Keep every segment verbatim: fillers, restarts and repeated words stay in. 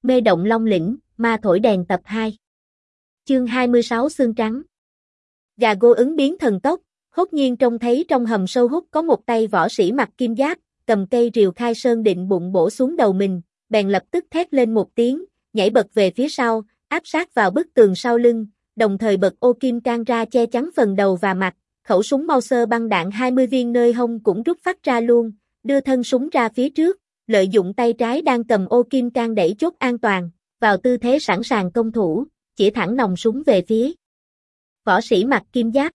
Mê động Long Lĩnh, ma thổi đèn tập hai. Chương hai mươi sáu Xương trắng. Gà Gô ứng biến thần tốc, hốt nhiên trông thấy trong hầm sâu hút có một tay võ sĩ mặc kim giáp, cầm cây rìu khai sơn định bụng bổ xuống đầu mình, bèn lập tức thét lên một tiếng, nhảy bật về phía sau, áp sát vào bức tường sau lưng, đồng thời bật ô kim can ra che chắn phần đầu và mặt, khẩu súng Mauser băng đạn hai mươi viên nơi hông cũng rút phát ra luôn, đưa thân súng ra phía trước, lợi dụng tay trái đang cầm ô kim can đẩy chốt an toàn, vào tư thế sẵn sàng công thủ, chỉ thẳng nòng súng về phía võ sĩ mặc kim giáp.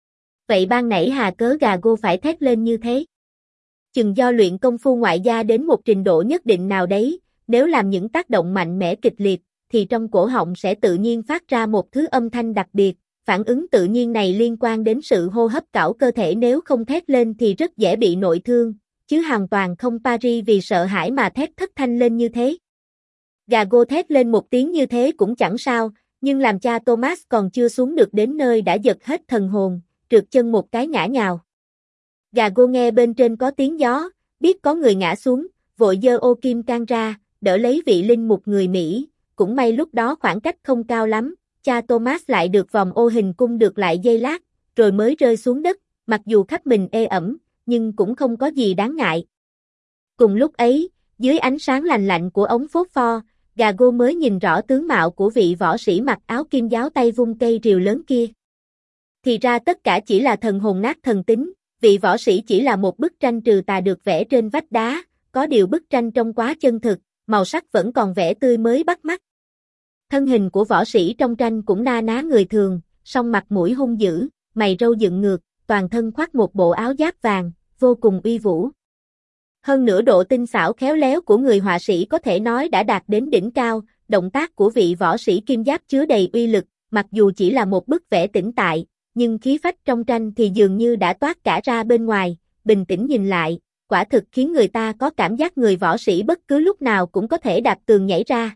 Vậy ban nãy hà cớ Gà Gô phải thét lên như thế? Chừng do luyện công phu ngoại gia đến một trình độ nhất định nào đấy, nếu làm những tác động mạnh mẽ kịch liệt, thì trong cổ họng sẽ tự nhiên phát ra một thứ âm thanh đặc biệt, phản ứng tự nhiên này liên quan đến sự hô hấp cảo cơ thể, nếu không thét lên thì rất dễ bị nội thương, chứ hoàn toàn không pari vì sợ hãi mà thét thất thanh lên như thế. Gà Gô thét lên một tiếng như thế cũng chẳng sao, nhưng làm cha Thomas còn chưa xuống được đến nơi đã giật hết thần hồn, trượt chân một cái ngã nhào. Gà Gô nghe bên trên có tiếng gió, biết có người ngã xuống, vội giơ ô kim can ra, đỡ lấy vị linh mục người Mỹ, cũng may lúc đó khoảng cách không cao lắm, cha Thomas lại được vòng ô hình cung được lại giây lát, rồi mới rơi xuống đất, mặc dù khắp mình ê ẩm, nhưng cũng không có gì đáng ngại. Cùng lúc ấy, dưới ánh sáng lành lạnh của ống phốt pho, Gà Gô mới nhìn rõ tướng mạo của vị võ sĩ mặc áo kim giáo tay vung cây rìu lớn kia. Thì ra tất cả chỉ là thần hồn nát thần tính, vị võ sĩ chỉ là một bức tranh trừ tà được vẽ trên vách đá, có điều bức tranh trông quá chân thực, màu sắc vẫn còn vẽ tươi mới bắt mắt. Thân hình của võ sĩ trong tranh cũng na ná người thường, song mặt mũi hung dữ, mày râu dựng ngược, toàn thân khoác một bộ áo giáp vàng, vô cùng uy vũ. Hơn nữa độ tinh xảo khéo léo của người họa sĩ có thể nói đã đạt đến đỉnh cao, động tác của vị võ sĩ kim giáp chứa đầy uy lực, mặc dù chỉ là một bức vẽ tĩnh tại, nhưng khí phách trong tranh thì dường như đã toát cả ra bên ngoài, bình tĩnh nhìn lại, quả thực khiến người ta có cảm giác người võ sĩ bất cứ lúc nào cũng có thể đạp tường nhảy ra.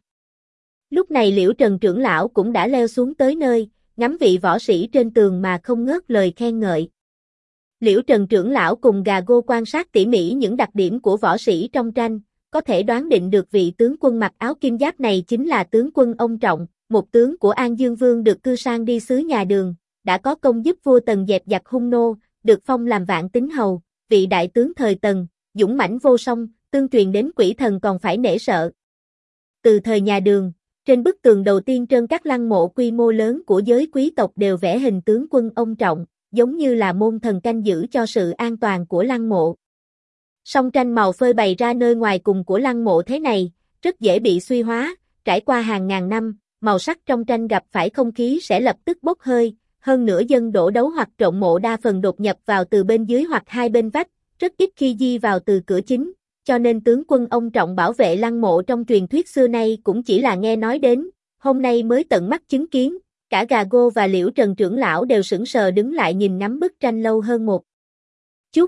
Lúc này Liễu Trần trưởng lão cũng đã leo xuống tới nơi, ngắm vị võ sĩ trên tường mà không ngớt lời khen ngợi. Liễu Trần trưởng lão cùng Gà Gô quan sát tỉ mỉ những đặc điểm của võ sĩ trong tranh, có thể đoán định được vị tướng quân mặc áo kim giáp này chính là tướng quân Ông Trọng, một tướng của An Dương Vương được cư sang đi xứ nhà Đường, đã có công giúp vua Tần dẹp giặc hung nô, được phong làm vạn tín hầu, vị đại tướng thời Tần, dũng mãnh vô song, tương truyền đến quỷ thần còn phải nể sợ. Từ thời nhà Đường, trên bức tường đầu tiên trên các lăng mộ quy mô lớn của giới quý tộc đều vẽ hình tướng quân Ông Trọng, giống như là môn thần canh giữ cho sự an toàn của lăng mộ. Song tranh màu phơi bày ra nơi ngoài cùng của lăng mộ thế này, rất dễ bị suy hóa, trải qua hàng ngàn năm, màu sắc trong tranh gặp phải không khí sẽ lập tức bốc hơi, hơn nữa dân đổ đấu hoặc trộn mộ đa phần đột nhập vào từ bên dưới hoặc hai bên vách, rất ít khi di vào từ cửa chính, cho nên tướng quân Ông Trọng bảo vệ lăng mộ trong truyền thuyết xưa nay cũng chỉ là nghe nói đến, hôm nay mới tận mắt chứng kiến. Cả Gà Gô và Liễu Trần trưởng lão đều sững sờ đứng lại nhìn ngắm bức tranh lâu hơn một chút.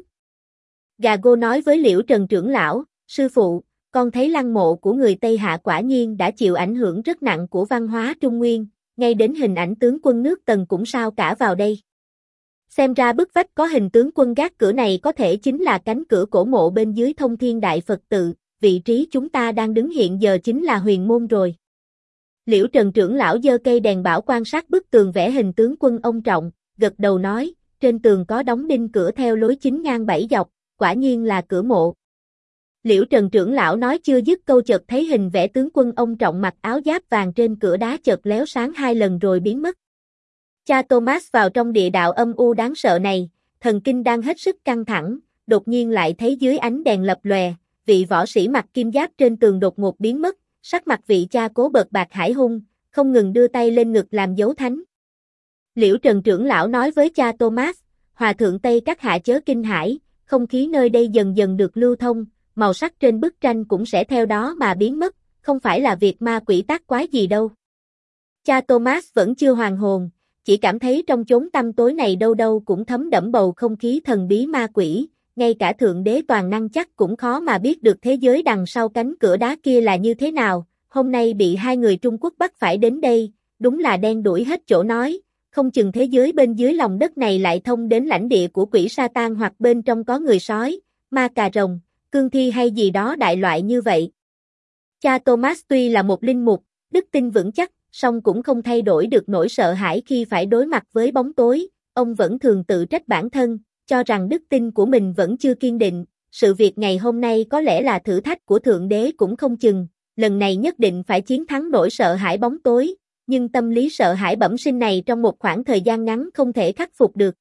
Gà Gô nói với Liễu Trần trưởng lão, sư phụ, con thấy lăng mộ của người Tây Hạ quả nhiên đã chịu ảnh hưởng rất nặng của văn hóa Trung Nguyên, ngay đến hình ảnh tướng quân nước Tần cũng sao cả vào đây. Xem ra bức vách có hình tướng quân gác cửa này có thể chính là cánh cửa cổ mộ bên dưới Thông Thiên Đại Phật tự, vị trí chúng ta đang đứng hiện giờ chính là huyền môn rồi. Liễu Trần trưởng lão giơ cây đèn bảo quan sát bức tường vẽ hình tướng quân Ông Trọng, gật đầu nói, trên tường có đóng đinh cửa theo lối chín ngang bảy dọc, quả nhiên là cửa mộ. Liễu Trần trưởng lão nói chưa dứt câu chợt thấy hình vẽ tướng quân Ông Trọng mặc áo giáp vàng trên cửa đá chợt léo sáng hai lần rồi biến mất. Cha Thomas vào trong địa đạo âm u đáng sợ này, thần kinh đang hết sức căng thẳng, đột nhiên lại thấy dưới ánh đèn lập lòe, vị võ sĩ mặc kim giáp trên tường đột ngột biến mất. Sắc mặt vị cha cố bợt bạc hải hung, không ngừng đưa tay lên ngực làm dấu thánh. Liễu Trần trưởng lão nói với cha Thomas, hòa thượng Tây các hạ chớ kinh hãi, không khí nơi đây dần dần được lưu thông, màu sắc trên bức tranh cũng sẽ theo đó mà biến mất, không phải là việc ma quỷ tác quái gì đâu. Cha Thomas vẫn chưa hoàn hồn, chỉ cảm thấy trong chốn tăm tối này đâu đâu cũng thấm đẫm bầu không khí thần bí ma quỷ. Ngay cả Thượng Đế toàn năng chắc cũng khó mà biết được thế giới đằng sau cánh cửa đá kia là như thế nào, hôm nay bị hai người Trung Quốc bắt phải đến đây, đúng là đen đuổi hết chỗ nói, không chừng thế giới bên dưới lòng đất này lại thông đến lãnh địa của quỷ Satan hoặc bên trong có người sói, ma cà rồng, cương thi hay gì đó đại loại như vậy. Cha Thomas tuy là một linh mục, đức tin vững chắc, song cũng không thay đổi được nỗi sợ hãi khi phải đối mặt với bóng tối, ông vẫn thường tự trách bản thân, cho rằng đức tin của mình vẫn chưa kiên định, sự việc ngày hôm nay có lẽ là thử thách của Thượng Đế cũng không chừng, lần này nhất định phải chiến thắng nỗi sợ hãi bóng tối, nhưng tâm lý sợ hãi bẩm sinh này trong một khoảng thời gian ngắn không thể khắc phục được.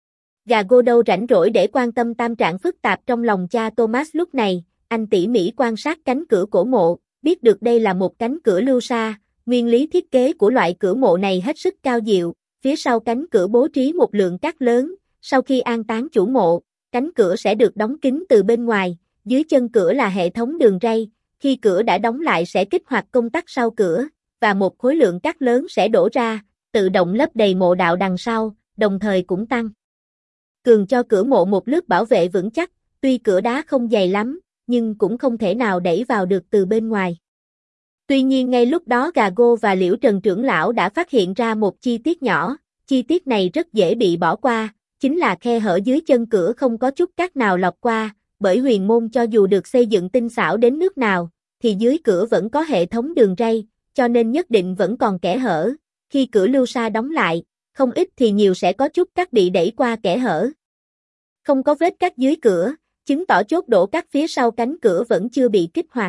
Gago đâu rảnh rỗi để quan tâm tâm trạng phức tạp trong lòng cha Thomas lúc này, anh tỉ mỉ quan sát cánh cửa cổ mộ, biết được đây là một cánh cửa lưu sa, nguyên lý thiết kế của loại cửa mộ này hết sức cao diệu, phía sau cánh cửa bố trí một lượng cát lớn, sau khi an táng chủ mộ, cánh cửa sẽ được đóng kín từ bên ngoài, dưới chân cửa là hệ thống đường ray, khi cửa đã đóng lại sẽ kích hoạt công tắc sau cửa, và một khối lượng cát lớn sẽ đổ ra, tự động lấp đầy mộ đạo đằng sau, đồng thời cũng tăng cường cho cửa mộ một lớp bảo vệ vững chắc, tuy cửa đá không dày lắm, nhưng cũng không thể nào đẩy vào được từ bên ngoài. Tuy nhiên ngay lúc đó Gago và Liễu Trần trưởng lão đã phát hiện ra một chi tiết nhỏ, chi tiết này rất dễ bị bỏ qua, chính là khe hở dưới chân cửa không có chút cát nào lọt qua, bởi huyền môn cho dù được xây dựng tinh xảo đến nước nào, thì dưới cửa vẫn có hệ thống đường ray, cho nên nhất định vẫn còn kẽ hở, khi cửa lưu sa đóng lại, không ít thì nhiều sẽ có chút cát bị đẩy qua kẽ hở. Không có vết cát dưới cửa, chứng tỏ chốt đổ cát phía sau cánh cửa vẫn chưa bị kích hoạt.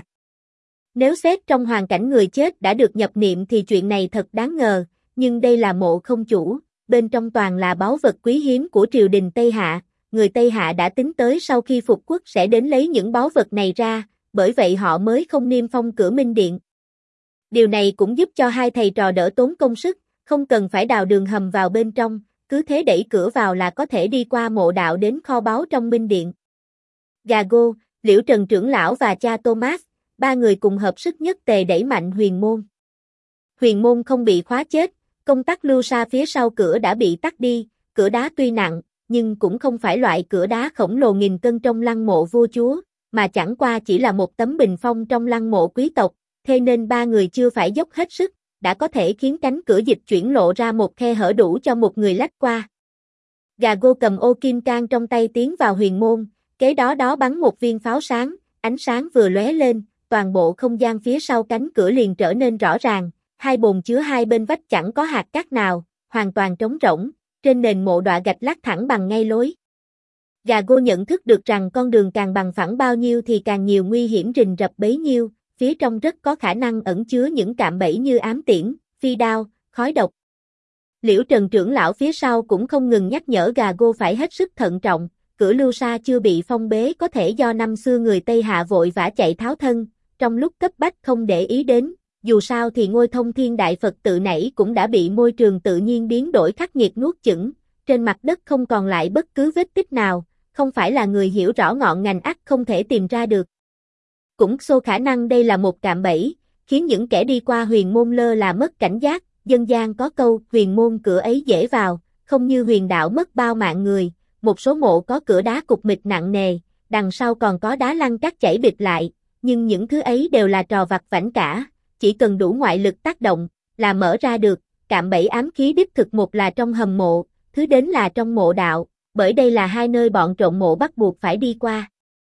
Nếu xét trong hoàn cảnh người chết đã được nhập niệm thì chuyện này thật đáng ngờ, nhưng đây là mộ không chủ, bên trong toàn là báu vật quý hiếm của triều đình Tây Hạ, người Tây Hạ đã tính tới sau khi phục quốc sẽ đến lấy những báu vật này ra, bởi vậy họ mới không niêm phong cửa Minh Điện. Điều này cũng giúp cho hai thầy trò đỡ tốn công sức, không cần phải đào đường hầm vào bên trong, cứ thế đẩy cửa vào là có thể đi qua mộ đạo đến kho báu trong Minh Điện. Gago, Liễu Trần trưởng lão và cha Thomas, ba người cùng hợp sức nhất tề đẩy mạnh huyền môn. Huyền môn không bị khóa chết, công tắc lưu sa phía sau cửa đã bị tắt đi, cửa đá tuy nặng, nhưng cũng không phải loại cửa đá khổng lồ nghìn cân trong lăng mộ vua chúa, mà chẳng qua chỉ là một tấm bình phong trong lăng mộ quý tộc, thế nên ba người chưa phải dốc hết sức, đã có thể khiến cánh cửa dịch chuyển lộ ra một khe hở đủ cho một người lách qua. Gago cầm ô kim cang trong tay tiến vào huyền môn, kế đó đó bắn một viên pháo sáng, ánh sáng vừa lóe lên, toàn bộ không gian phía sau cánh cửa liền trở nên rõ ràng, hai bồn chứa hai bên vách chẳng có hạt cát nào, hoàn toàn trống rỗng, trên nền mộ đọa gạch lát thẳng bằng ngay lối. Gago nhận thức được rằng con đường càng bằng phẳng bao nhiêu thì càng nhiều nguy hiểm rình rập bấy nhiêu, phía trong rất có khả năng ẩn chứa những cạm bẫy như ám tiễn, phi đao, khói độc. Liễu Trần trưởng lão phía sau cũng không ngừng nhắc nhở Gago phải hết sức thận trọng, cửa lưu sa chưa bị phong bế có thể do năm xưa người Tây Hạ vội vã chạy tháo thân, trong lúc cấp bách không để ý đến, dù sao thì ngôi Thông Thiên Đại Phật tự nãy cũng đã bị môi trường tự nhiên biến đổi khắc nghiệt nuốt chửng, trên mặt đất không còn lại bất cứ vết tích nào, không phải là người hiểu rõ ngọn ngành ắt không thể tìm ra được. Cũng xô khả năng đây là một cạm bẫy, khiến những kẻ đi qua huyền môn lơ là mất cảnh giác, dân gian có câu huyền môn cửa ấy dễ vào, không như huyền đạo mất bao mạng người, một số mộ có cửa đá cục mịch nặng nề, đằng sau còn có đá lăn cát chảy bịch lại, nhưng những thứ ấy đều là trò vặt vãnh cả, chỉ cần đủ ngoại lực tác động, là mở ra được, cạm bẫy ám khí đích thực một là trong hầm mộ, thứ đến là trong mộ đạo, bởi đây là hai nơi bọn trộm mộ bắt buộc phải đi qua.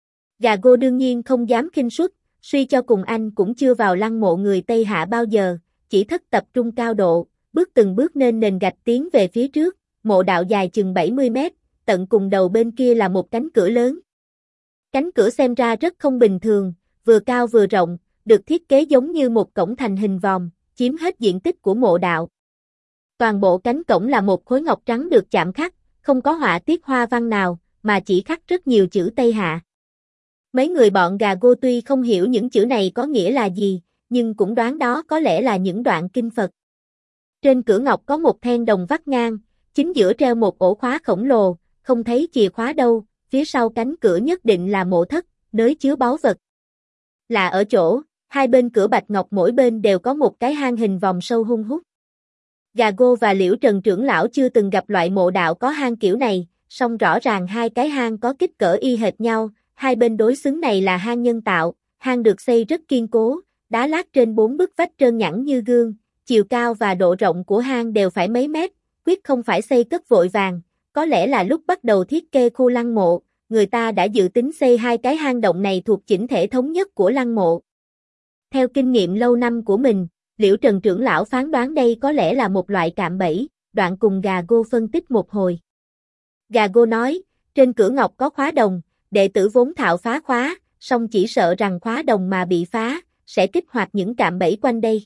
Gago đương nhiên không dám khinh suất, suy cho cùng anh cũng chưa vào lăng mộ người Tây Hạ bao giờ, chỉ thất tập trung cao độ, bước từng bước nên nền gạch tiến về phía trước, mộ đạo dài chừng bảy mươi mét, tận cùng đầu bên kia là một cánh cửa lớn. Cánh cửa xem ra rất không bình thường, vừa cao vừa rộng, được thiết kế giống như một cổng thành hình vòm, chiếm hết diện tích của mộ đạo. Toàn bộ cánh cổng là một khối ngọc trắng được chạm khắc, không có họa tiết hoa văn nào, mà chỉ khắc rất nhiều chữ Tây Hạ. Mấy người bọn Gago tuy không hiểu những chữ này có nghĩa là gì, nhưng cũng đoán đó có lẽ là những đoạn kinh Phật. Trên cửa ngọc có một then đồng vắt ngang, chính giữa treo một ổ khóa khổng lồ, không thấy chìa khóa đâu, phía sau cánh cửa nhất định là mộ thất, nơi chứa báu vật. Là ở chỗ, hai bên cửa bạch ngọc mỗi bên đều có một cái hang hình vòng sâu hun hút. Gago và Liễu Trần trưởng lão chưa từng gặp loại mộ đạo có hang kiểu này, song rõ ràng hai cái hang có kích cỡ y hệt nhau, hai bên đối xứng này là hang nhân tạo, hang được xây rất kiên cố, đá lát trên bốn bức vách trơn nhẵn như gương, chiều cao và độ rộng của hang đều phải mấy mét, quyết không phải xây cất vội vàng, có lẽ là lúc bắt đầu thiết kế khu lăng mộ, người ta đã dự tính xây hai cái hang động này thuộc chỉnh thể thống nhất của lăng mộ. Theo kinh nghiệm lâu năm của mình, Liễu Trần trưởng lão phán đoán đây có lẽ là một loại cạm bẫy, đoạn cùng Gà Gô phân tích một hồi. Gà Gô nói, trên cửa ngọc có khóa đồng, đệ tử vốn thạo phá khóa, song chỉ sợ rằng khóa đồng mà bị phá, sẽ kích hoạt những cạm bẫy quanh đây.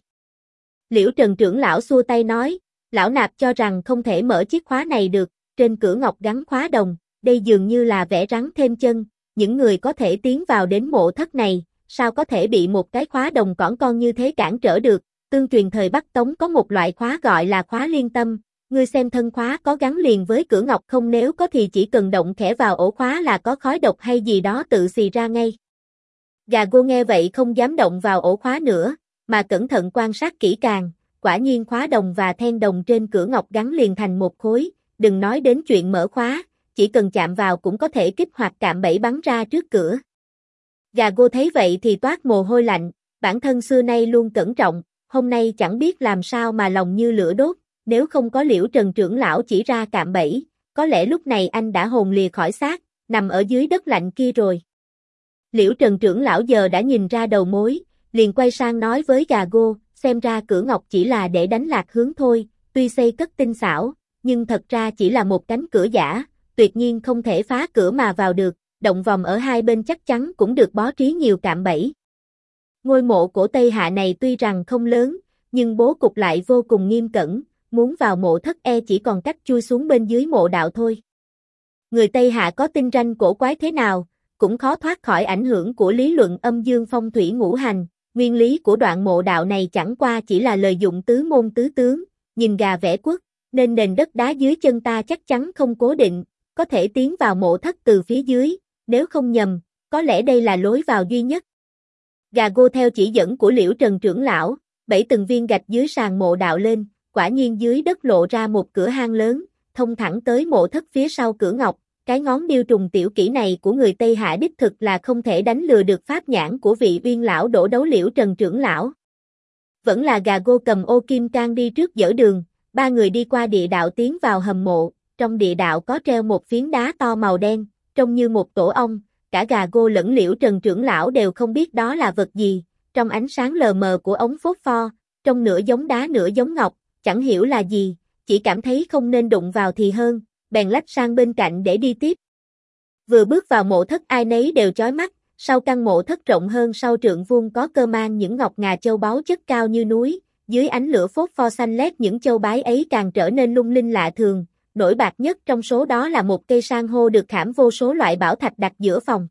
Liễu Trần trưởng lão xua tay nói, lão nạp cho rằng không thể mở chiếc khóa này được, trên cửa ngọc gắn khóa đồng, đây dường như là vẽ rắn thêm chân, những người có thể tiến vào đến mộ thất này, sao có thể bị một cái khóa đồng cỏn con như thế cản trở được, tương truyền thời Bắc Tống có một loại khóa gọi là khóa liên tâm, ngươi xem thân khóa có gắn liền với cửa ngọc không, nếu có thì chỉ cần động khẽ vào ổ khóa là có khói độc hay gì đó tự xì ra ngay. Gà Gô nghe vậy không dám động vào ổ khóa nữa, mà cẩn thận quan sát kỹ càng, quả nhiên khóa đồng và then đồng trên cửa ngọc gắn liền thành một khối, đừng nói đến chuyện mở khóa, chỉ cần chạm vào cũng có thể kích hoạt cạm bẫy bắn ra trước cửa. Gà Gô thấy vậy thì toát mồ hôi lạnh, bản thân xưa nay luôn cẩn trọng, hôm nay chẳng biết làm sao mà lòng như lửa đốt, nếu không có Liễu Trần trưởng lão chỉ ra cạm bẫy, có lẽ lúc này anh đã hồn lìa khỏi xác, nằm ở dưới đất lạnh kia rồi. Liễu Trần trưởng lão giờ đã nhìn ra đầu mối, liền quay sang nói với Gà Gô, xem ra cửa ngọc chỉ là để đánh lạc hướng thôi, tuy xây cất tinh xảo, nhưng thật ra chỉ là một cánh cửa giả, tuyệt nhiên không thể phá cửa mà vào được, động vòng ở hai bên chắc chắn cũng được bố trí nhiều cạm bẫy. Ngôi mộ cổ Tây Hạ này tuy rằng không lớn, nhưng bố cục lại vô cùng nghiêm cẩn, muốn vào mộ thất e chỉ còn cách chui xuống bên dưới mộ đạo thôi. Người Tây Hạ có tinh ranh cổ quái thế nào, cũng khó thoát khỏi ảnh hưởng của lý luận âm dương phong thủy ngũ hành, nguyên lý của đoạn mộ đạo này chẳng qua chỉ là lợi dụng tứ môn tứ tướng, nhìn gà vẽ quất, nên nền đất đá dưới chân ta chắc chắn không cố định, có thể tiến vào mộ thất từ phía dưới, nếu không nhầm, có lẽ đây là lối vào duy nhất. Gà Gô theo chỉ dẫn của Liễu Trần trưởng lão, bẫy từng viên gạch dưới sàn mộ đạo lên, quả nhiên dưới đất lộ ra một cửa hang lớn, thông thẳng tới mộ thất phía sau cửa ngọc, cái ngón điêu trùng tiểu kỹ này của người Tây Hạ đích thực là không thể đánh lừa được pháp nhãn của vị uyên lão đổ đấu Liễu Trần trưởng lão. Vẫn là Gà Gô cầm ô kim can đi trước dỡ đường, ba người đi qua địa đạo tiến vào hầm mộ, trong địa đạo có treo một phiến đá to màu đen, trông như một tổ ong, cả Gà Gô lẫn Liễu Trần trưởng lão đều không biết đó là vật gì, trong ánh sáng lờ mờ của ống phốt pho, trông nửa giống đá nửa giống ngọc, chẳng hiểu là gì, chỉ cảm thấy không nên đụng vào thì hơn, bèn lách sang bên cạnh để đi tiếp. Vừa bước vào mộ thất ai nấy đều chói mắt, sau căn mộ thất rộng hơn sau trượng vuông có cơ mang những ngọc ngà châu báu chất cao như núi, dưới ánh lửa phốt pho xanh lét những châu báy ấy càng trở nên lung linh lạ thường, nổi bật nhất trong số đó là một cây san hô được khảm vô số loại bảo thạch đặt giữa phòng.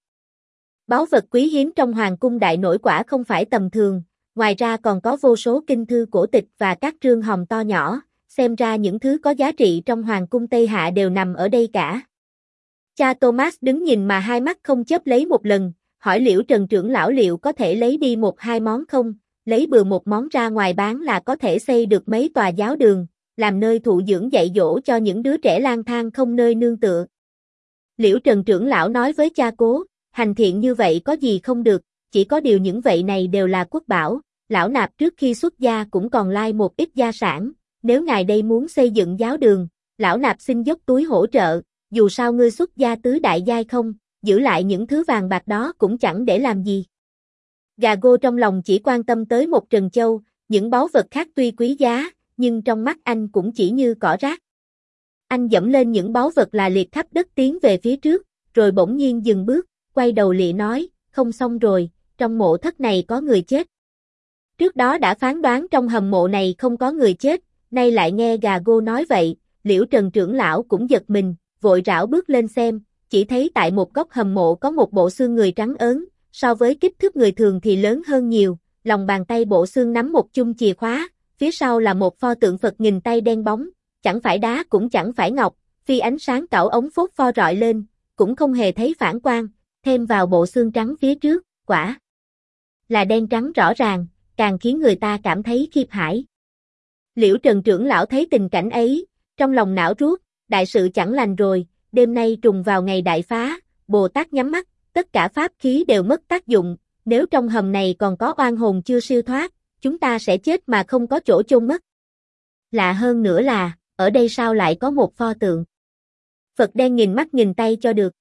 Báu vật quý hiếm trong hoàng cung đại nổi quả không phải tầm thường, ngoài ra còn có vô số kinh thư cổ tịch và các trương hòm to nhỏ, xem ra những thứ có giá trị trong hoàng cung Tây Hạ đều nằm ở đây cả. Cha Thomas đứng nhìn mà hai mắt không chớp lấy một lần, hỏi Liễu Trần trưởng lão liệu có thể lấy đi một hai món không, lấy bừa một món ra ngoài bán là có thể xây được mấy tòa giáo đường, làm nơi thụ dưỡng dạy dỗ cho những đứa trẻ lang thang không nơi nương tựa. Liễu Trần trưởng lão nói với cha Cố, hành thiện như vậy có gì không được, chỉ có điều những vậy này đều là quốc bảo, lão nạp trước khi xuất gia cũng còn lai một ít gia sản, nếu ngài đây muốn xây dựng giáo đường, lão nạp xin dốc túi hỗ trợ, dù sao ngươi xuất gia tứ đại giai không, giữ lại những thứ vàng bạc đó cũng chẳng để làm gì. Gà Gô trong lòng chỉ quan tâm tới một trần châu, những báu vật khác tuy quý giá, nhưng trong mắt anh cũng chỉ như cỏ rác. Anh dẫm lên những báu vật là liệt khắp đất tiến về phía trước, rồi bỗng nhiên dừng bước, quay đầu lịa nói, không xong rồi, trong mộ thất này có người chết. Trước đó đã phán đoán trong hầm mộ này không có người chết, nay lại nghe Gà Gô nói vậy, Liễu Trần trưởng lão cũng giật mình, vội rảo bước lên xem, chỉ thấy tại một góc hầm mộ có một bộ xương người trắng ớn, so với kích thước người thường thì lớn hơn nhiều, lòng bàn tay bộ xương nắm một chung chìa khóa, phía sau là một pho tượng Phật nghìn tay đen bóng, chẳng phải đá cũng chẳng phải ngọc, phi ánh sáng cảo ống phốt pho rọi lên, cũng không hề thấy phản quang, thêm vào bộ xương trắng phía trước, quả là đen trắng rõ ràng, càng khiến người ta cảm thấy khiếp hãi. Liễu Trần trưởng lão thấy tình cảnh ấy, trong lòng não ruốc, đại sự chẳng lành rồi, đêm nay trùng vào ngày đại phá, Bồ Tát nhắm mắt, tất cả pháp khí đều mất tác dụng, nếu trong hầm này còn có oan hồn chưa siêu thoát, chúng ta sẽ chết mà không có chỗ chôn mất. Lạ hơn nữa là, ở đây sao lại có một pho tượng Phật đen nghìn mắt nghìn tay cho được.